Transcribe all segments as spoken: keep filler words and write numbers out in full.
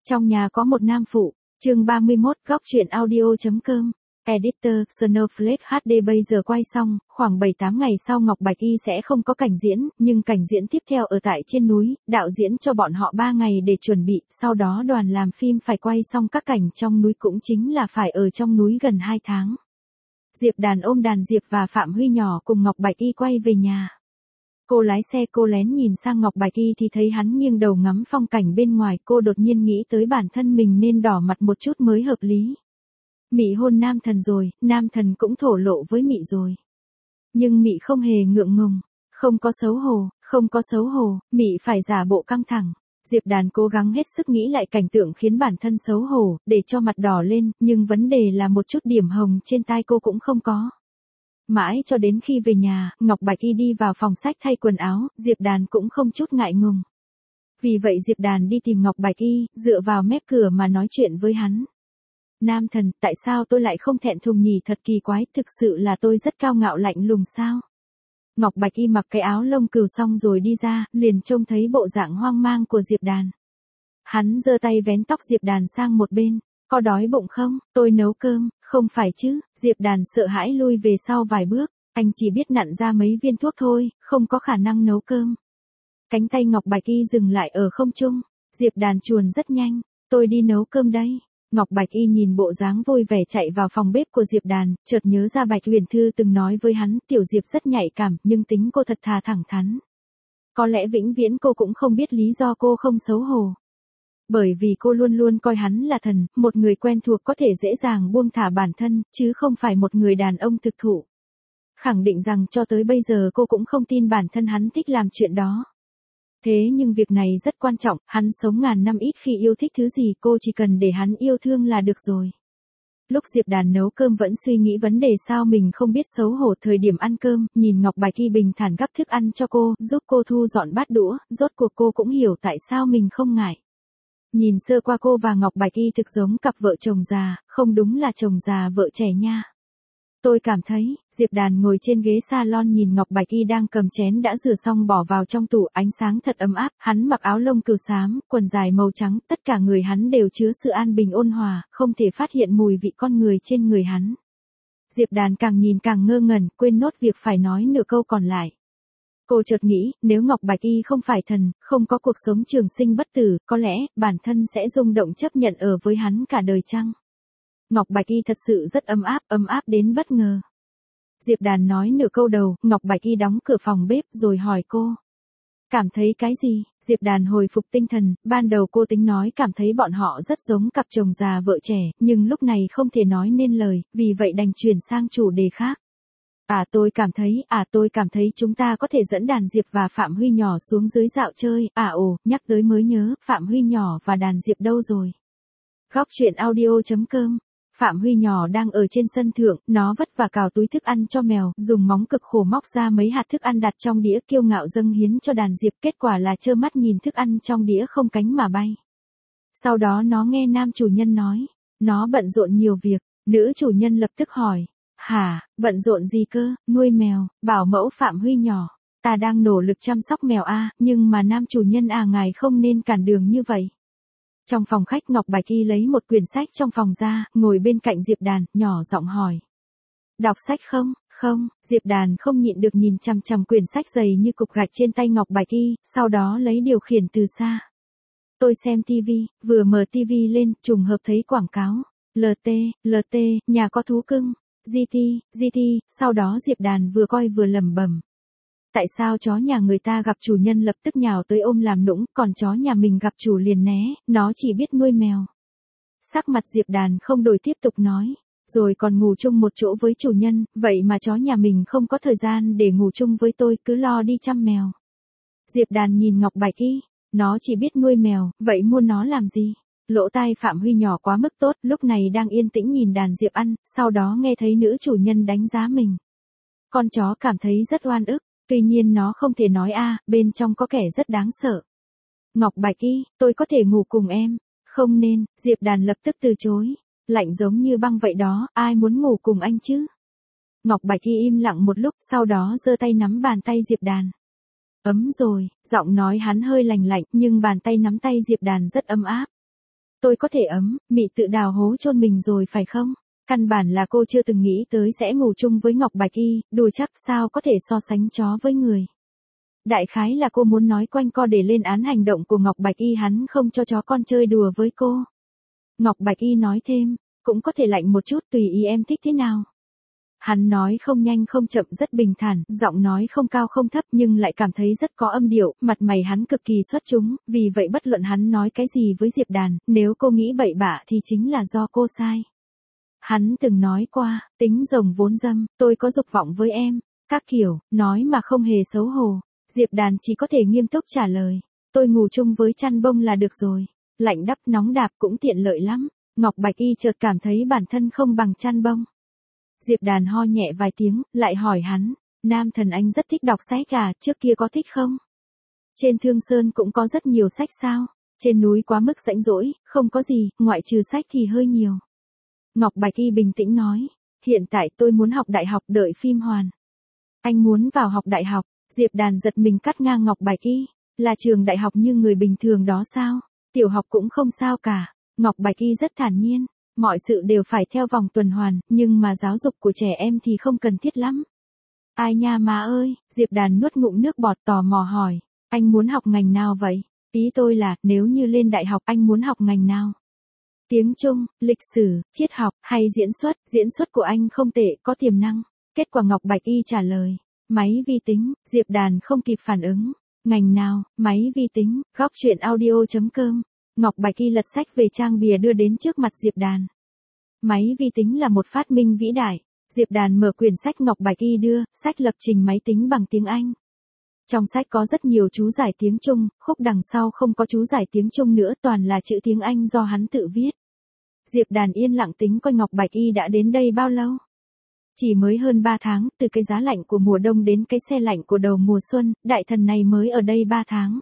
Trong nhà có một nam phụ, chương ba mươi mốt, góc truyện audio.com. Editor, Snowflake hát đê bây giờ quay xong, khoảng bảy tám ngày sau Ngọc Bạch Y sẽ không có cảnh diễn, nhưng cảnh diễn tiếp theo ở tại trên núi, đạo diễn cho bọn họ ba ngày để chuẩn bị, sau đó đoàn làm phim phải quay xong các cảnh trong núi cũng chính là phải ở trong núi gần hai tháng. Diệp Đàn ôm đàn Diệp và Phạm Huy nhỏ cùng Ngọc Bạch Y quay về nhà. Cô lái xe, cô lén nhìn sang Ngọc Bạch Y thì thấy hắn nghiêng đầu ngắm phong cảnh bên ngoài, cô đột nhiên nghĩ tới bản thân mình nên đỏ mặt một chút mới hợp lý. Mị hôn nam thần rồi, nam thần cũng thổ lộ với Mị rồi. Nhưng Mị không hề ngượng ngùng, không có xấu hổ, không có xấu hổ, Mị phải giả bộ căng thẳng. Diệp Đàn cố gắng hết sức nghĩ lại cảnh tượng khiến bản thân xấu hổ, để cho mặt đỏ lên, nhưng vấn đề là một chút điểm hồng trên tai cô cũng không có. Mãi cho đến khi về nhà, Ngọc Bạch Y đi vào phòng sách thay quần áo, Diệp Đàn cũng không chút ngại ngùng. Vì vậy Diệp Đàn đi tìm Ngọc Bạch Y, dựa vào mép cửa mà nói chuyện với hắn. Nam thần, tại sao tôi lại không thẹn thùng nhỉ, thật kỳ quái, thực sự là tôi rất cao ngạo lạnh lùng sao? Ngọc Bạch Y mặc cái áo lông cừu xong rồi đi ra, liền trông thấy bộ dạng hoang mang của Diệp Đàn. Hắn giơ tay vén tóc Diệp Đàn sang một bên, có đói bụng không, tôi nấu cơm, không phải chứ, Diệp Đàn sợ hãi lui về sau vài bước, anh chỉ biết nặn ra mấy viên thuốc thôi, không có khả năng nấu cơm. Cánh tay Ngọc Bạch Y dừng lại ở không trung, Diệp Đàn chuồn rất nhanh, tôi đi nấu cơm đây. Ngọc Bạch Y nhìn bộ dáng vui vẻ chạy vào phòng bếp của Diệp Đàn, chợt nhớ ra Bạch Huyền Thư từng nói với hắn, tiểu Diệp rất nhạy cảm, nhưng tính cô thật thà thẳng thắn. Có lẽ vĩnh viễn cô cũng không biết lý do cô không xấu hổ. Bởi vì cô luôn luôn coi hắn là thần, một người quen thuộc có thể dễ dàng buông thả bản thân, chứ không phải một người đàn ông thực thụ. Khẳng định rằng cho tới bây giờ cô cũng không tin bản thân hắn thích làm chuyện đó. Thế nhưng việc này rất quan trọng, hắn sống ngàn năm ít khi yêu thích thứ gì, cô chỉ cần để hắn yêu thương là được rồi. Lúc Diệp Đàn nấu cơm vẫn suy nghĩ vấn đề sao mình không biết xấu hổ thời điểm ăn cơm, nhìn Ngọc Bạch Y bình thản gắp thức ăn cho cô, giúp cô thu dọn bát đũa, rốt cuộc cô cũng hiểu tại sao mình không ngại. Nhìn sơ qua cô và Ngọc Bạch Y thực giống cặp vợ chồng già, không đúng là chồng già vợ trẻ nha. Tôi cảm thấy, Diệp Đàn ngồi trên ghế salon nhìn Ngọc Bạch Y đang cầm chén đã rửa xong bỏ vào trong tủ, ánh sáng thật ấm áp, hắn mặc áo lông cừu xám, quần dài màu trắng, tất cả người hắn đều chứa sự an bình ôn hòa, không thể phát hiện mùi vị con người trên người hắn. Diệp Đàn càng nhìn càng ngơ ngẩn, quên nốt việc phải nói nửa câu còn lại. Cô chợt nghĩ, nếu Ngọc Bạch Y không phải thần, không có cuộc sống trường sinh bất tử, có lẽ, bản thân sẽ rung động chấp nhận ở với hắn cả đời chăng? Ngọc Bạch Y thật sự rất ấm áp, ấm áp đến bất ngờ. Diệp Đàn nói nửa câu đầu, Ngọc Bạch Y đóng cửa phòng bếp rồi hỏi cô. Cảm thấy cái gì? Diệp Đàn hồi phục tinh thần, ban đầu cô tính nói cảm thấy bọn họ rất giống cặp chồng già vợ trẻ, nhưng lúc này không thể nói nên lời, vì vậy đành chuyển sang chủ đề khác. À tôi cảm thấy, à tôi cảm thấy chúng ta có thể dẫn đàn Diệp và Phạm Huy nhỏ xuống dưới dạo chơi, à ồ, nhắc tới mới nhớ, Phạm Huy nhỏ và đàn Diệp đâu rồi? Góc truyện audio.com. Phạm Huy nhỏ đang ở trên sân thượng, nó vất vả cào túi thức ăn cho mèo, dùng móng cực khổ móc ra mấy hạt thức ăn đặt trong đĩa kiêu ngạo dâng hiến cho đàn Diệp, kết quả là trơ mắt nhìn thức ăn trong đĩa không cánh mà bay. Sau đó nó nghe nam chủ nhân nói, nó bận rộn nhiều việc, nữ chủ nhân lập tức hỏi. Hả, bận rộn gì cơ, nuôi mèo, bảo mẫu Phạm Huy nhỏ, ta đang nỗ lực chăm sóc mèo a, nhưng mà nam chủ nhân à ngài không nên cản đường như vậy. Trong phòng khách Ngọc Bạch Y lấy một quyển sách trong phòng ra, ngồi bên cạnh Diệp Đàn, nhỏ giọng hỏi. Đọc sách không, không, Diệp Đàn không nhịn được nhìn chằm chằm quyển sách dày như cục gạch trên tay Ngọc Bạch Y, sau đó lấy điều khiển từ xa. Tôi xem tivi, vừa mở tivi lên, trùng hợp thấy quảng cáo, lờ tê, lờ tê, nhà có thú cưng. giê tê, giê tê, sau đó Diệp Đàn vừa coi vừa lẩm bẩm. Tại sao chó nhà người ta gặp chủ nhân lập tức nhào tới ôm làm nũng, còn chó nhà mình gặp chủ liền né, nó chỉ biết nuôi mèo. Sắc mặt Diệp Đàn không đổi tiếp tục nói, rồi còn ngủ chung một chỗ với chủ nhân, vậy mà chó nhà mình không có thời gian để ngủ chung với tôi, cứ lo đi chăm mèo. Diệp Đàn nhìn Ngọc Bạch Y, nó chỉ biết nuôi mèo, vậy mua nó làm gì? Lỗ tai Phạm Huy nhỏ quá mức tốt, lúc này đang yên tĩnh nhìn đàn Diệp ăn, sau đó nghe thấy nữ chủ nhân đánh giá mình. Con chó cảm thấy rất oan ức, tuy nhiên nó không thể nói a, bên trong có kẻ rất đáng sợ. Ngọc Bạch Y, tôi có thể ngủ cùng em. Không nên, Diệp Đàn lập tức từ chối. Lạnh giống như băng vậy đó, ai muốn ngủ cùng anh chứ? Ngọc Bạch Y im lặng một lúc, sau đó giơ tay nắm bàn tay Diệp Đàn. Ấm rồi, giọng nói hắn hơi lành lạnh, nhưng bàn tay nắm tay Diệp Đàn rất ấm áp. Tôi có thể ấm, mị tự đào hố chôn mình rồi phải không? Căn bản là cô chưa từng nghĩ tới sẽ ngủ chung với Ngọc Bạch Y, đùa chắc sao có thể so sánh chó với người. Đại khái là cô muốn nói quanh co để lên án hành động của Ngọc Bạch Y hắn không cho chó con chơi đùa với cô. Ngọc Bạch Y nói thêm, cũng có thể lạnh một chút tùy ý em thích thế nào. Hắn nói không nhanh không chậm rất bình thản, giọng nói không cao không thấp nhưng lại cảm thấy rất có âm điệu, mặt mày hắn cực kỳ xuất chúng, vì vậy bất luận hắn nói cái gì với Diệp Đàn, nếu cô nghĩ bậy bạ thì chính là do cô sai. Hắn từng nói qua, tính rồng vốn dâm, tôi có dục vọng với em, các kiểu, nói mà không hề xấu hổ. Diệp Đàn chỉ có thể nghiêm túc trả lời, tôi ngủ chung với chăn bông là được rồi, lạnh đắp nóng đạp cũng tiện lợi lắm. Ngọc Bạch Y chợt cảm thấy bản thân không bằng chăn bông. Diệp Đàn ho nhẹ vài tiếng, lại hỏi hắn, nam thần anh rất thích đọc sách à, trước kia có thích không? Trên Thương Sơn cũng có rất nhiều sách sao? Trên núi quá mức rãnh rỗi, không có gì, ngoại trừ sách thì hơi nhiều. Ngọc Bạch Y bình tĩnh nói, hiện tại tôi muốn học đại học đợi phim hoàn. Anh muốn vào học đại học, Diệp Đàn giật mình cắt ngang Ngọc Bạch Y, là trường đại học như người bình thường đó sao? Tiểu học cũng không sao cả. Ngọc Bạch Y rất thản nhiên, mọi sự đều phải theo vòng tuần hoàn, nhưng mà giáo dục của trẻ em thì không cần thiết lắm. Ai nha má ơi, Diệp Đàn nuốt ngụm nước bọt tò mò hỏi, anh muốn học ngành nào vậy? Ý tôi là, nếu như lên đại học anh muốn học ngành nào? Tiếng Trung, lịch sử, triết học, hay diễn xuất? Diễn xuất của anh không tệ, có tiềm năng. Kết quả Ngọc Bạch Y trả lời, máy vi tính. Diệp Đàn không kịp phản ứng. Ngành nào? Máy vi tính. Góc truyện audio chấm com. Ngọc Bạch Y lật sách về trang bìa đưa đến trước mặt Diệp Đàn. Máy vi tính là một phát minh vĩ đại. Diệp Đàn mở quyển sách Ngọc Bạch Y đưa, sách lập trình máy tính bằng tiếng Anh. Trong sách có rất nhiều chú giải tiếng Trung, khúc đằng sau không có chú giải tiếng Trung nữa, toàn là chữ tiếng Anh do hắn tự viết. Diệp Đàn yên lặng tính coi Ngọc Bạch Y đã đến đây bao lâu. Chỉ mới hơn ba tháng, từ cái giá lạnh của mùa đông đến cái xe lạnh của đầu mùa xuân, đại thần này mới ở đây ba tháng.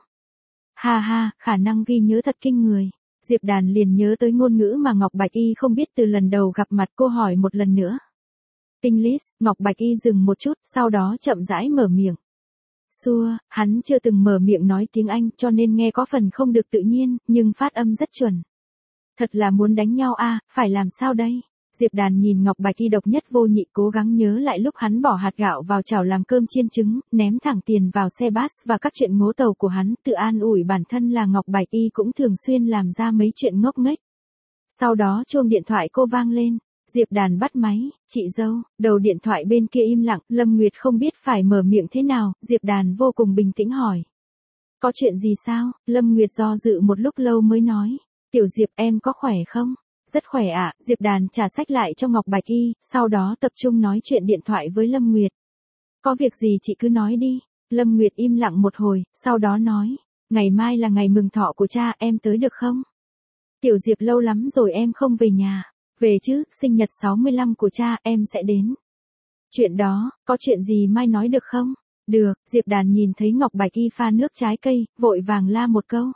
Ha ha, khả năng ghi nhớ thật kinh người. Diệp Đàn liền nhớ tới ngôn ngữ mà Ngọc Bạch Y không biết từ lần đầu gặp mặt, cô hỏi một lần nữa. English. Ngọc Bạch Y dừng một chút, sau đó chậm rãi mở miệng. Xua, hắn chưa từng mở miệng nói tiếng Anh cho nên nghe có phần không được tự nhiên, nhưng phát âm rất chuẩn. Thật là muốn đánh nhau a, à, phải làm sao đây? Diệp Đàn nhìn Ngọc Bạch Y độc nhất vô nhị, cố gắng nhớ lại lúc hắn bỏ hạt gạo vào chảo làm cơm chiên trứng, ném thẳng tiền vào xe bus và các chuyện ngố tàu của hắn, tự an ủi bản thân là Ngọc Bạch Y cũng thường xuyên làm ra mấy chuyện ngốc nghếch. Sau đó chuông điện thoại cô vang lên, Diệp Đàn bắt máy, chị dâu, đầu điện thoại bên kia im lặng, Lâm Nguyệt không biết phải mở miệng thế nào, Diệp Đàn vô cùng bình tĩnh hỏi. Có chuyện gì sao? Lâm Nguyệt do dự một lúc lâu mới nói, Tiểu Diệp em có khỏe không? Rất khỏe ạ, à. Diệp Đàn trả sách lại cho Ngọc Bạch Y, sau đó tập trung nói chuyện điện thoại với Lâm Nguyệt. Có việc gì chị cứ nói đi. Lâm Nguyệt im lặng một hồi, sau đó nói, ngày mai là ngày mừng thọ của cha, em tới được không? Tiểu Diệp lâu lắm rồi em không về nhà. Về chứ, sinh nhật sáu mươi lăm của cha, em sẽ đến. Chuyện đó, có chuyện gì mai nói được không? Được, Diệp Đàn nhìn thấy Ngọc Bạch Y pha nước trái cây, vội vàng la một câu.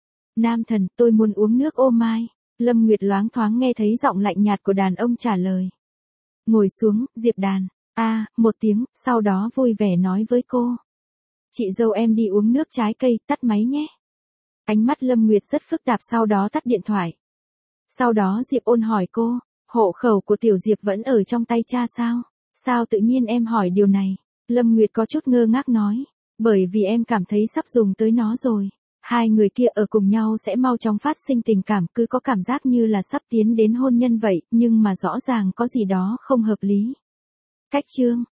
Nam thần, tôi muốn uống nước ô mai. Lâm Nguyệt loáng thoáng nghe thấy giọng lạnh nhạt của đàn ông trả lời. Ngồi xuống, Diệp Đàn. A, à, một tiếng, sau đó vui vẻ nói với cô. Chị dâu em đi uống nước trái cây, tắt máy nhé. Ánh mắt Lâm Nguyệt rất phức tạp, sau đó tắt điện thoại. Sau đó Diệp Ôn hỏi cô, hộ khẩu của Tiểu Diệp vẫn ở trong tay cha sao? Sao tự nhiên em hỏi điều này? Lâm Nguyệt có chút ngơ ngác nói, bởi vì em cảm thấy sắp dùng tới nó rồi. Hai người kia ở cùng nhau sẽ mau chóng phát sinh tình cảm, cứ có cảm giác như là sắp tiến đến hôn nhân vậy, nhưng mà rõ ràng có gì đó không hợp lý. Cách chương